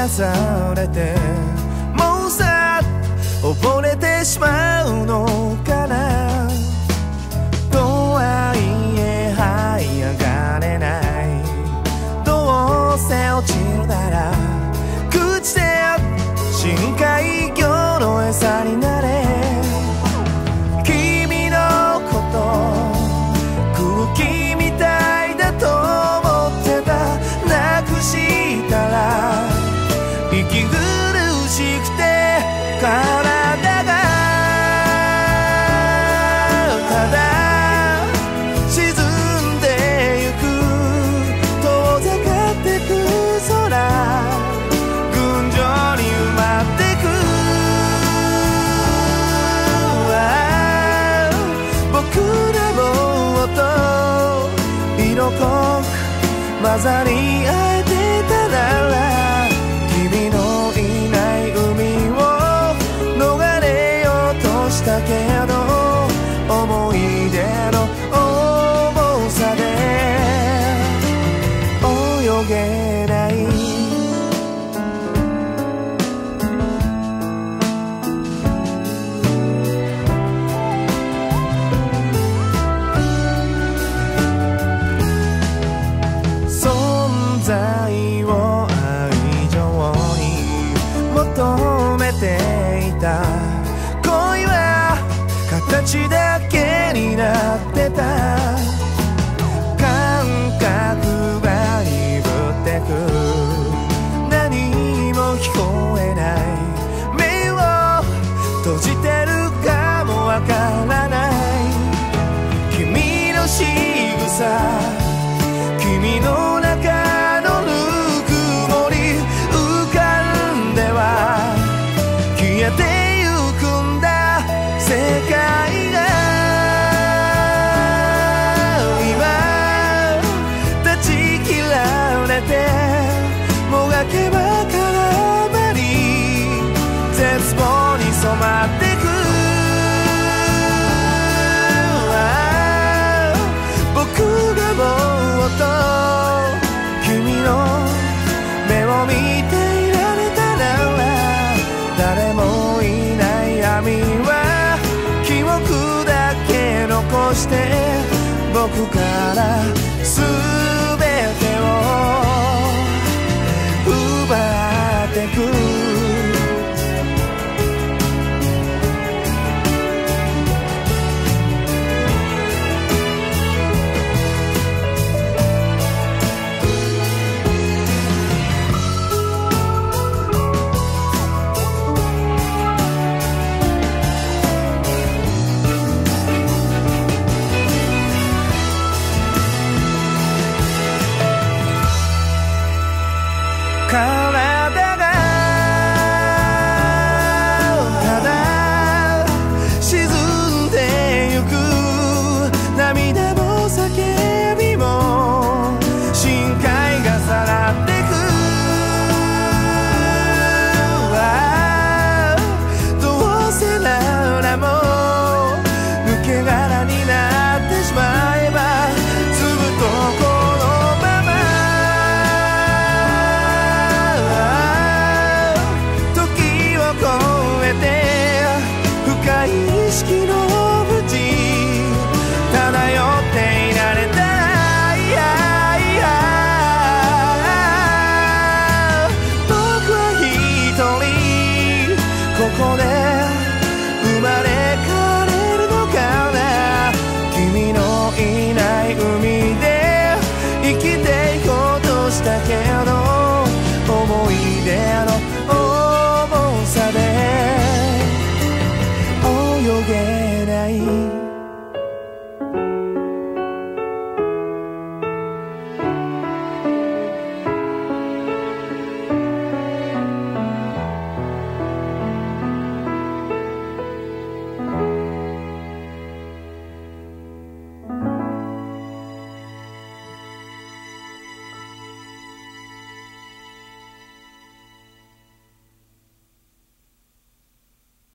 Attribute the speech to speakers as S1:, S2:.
S1: されてもうさ溺れてしまうのかな。とはいえ這い上がれない。どうせ落ちるなら朽ちて深海魚の餌になれ。君のこと空気みたいだと思ってた。なくしたら息苦しくて体がただ沈んでゆく。遠ざかってく空群青に埋まってく。僕らもっと色濃く混ざり合えてたなら君のいない海を逃れようとしたけど思い出の重さで泳げない。存在を愛情に求めていた。恋は形だけになってた。感覚が鈍ってく。何も聞こえない。目を閉じてるかもわからない。君の仕草君の中のぬくもり浮かんでは消えてゆくんだ世界が。今断ち切られてもがけば絡まり絶望に染まってく。僕がもっと君の目を見ていられたなら誰もいない闇は記憶だけ残して僕から全てを奪ってく。体がただ沈んでゆく。涙も叫びも深海がさらってく。どうせならもう抜け殻になってしまえばずっと深い意識の淵漂っていられたら僕は一人ここで生まれ変われるのかな。君のいない海で生きていこうとしたけ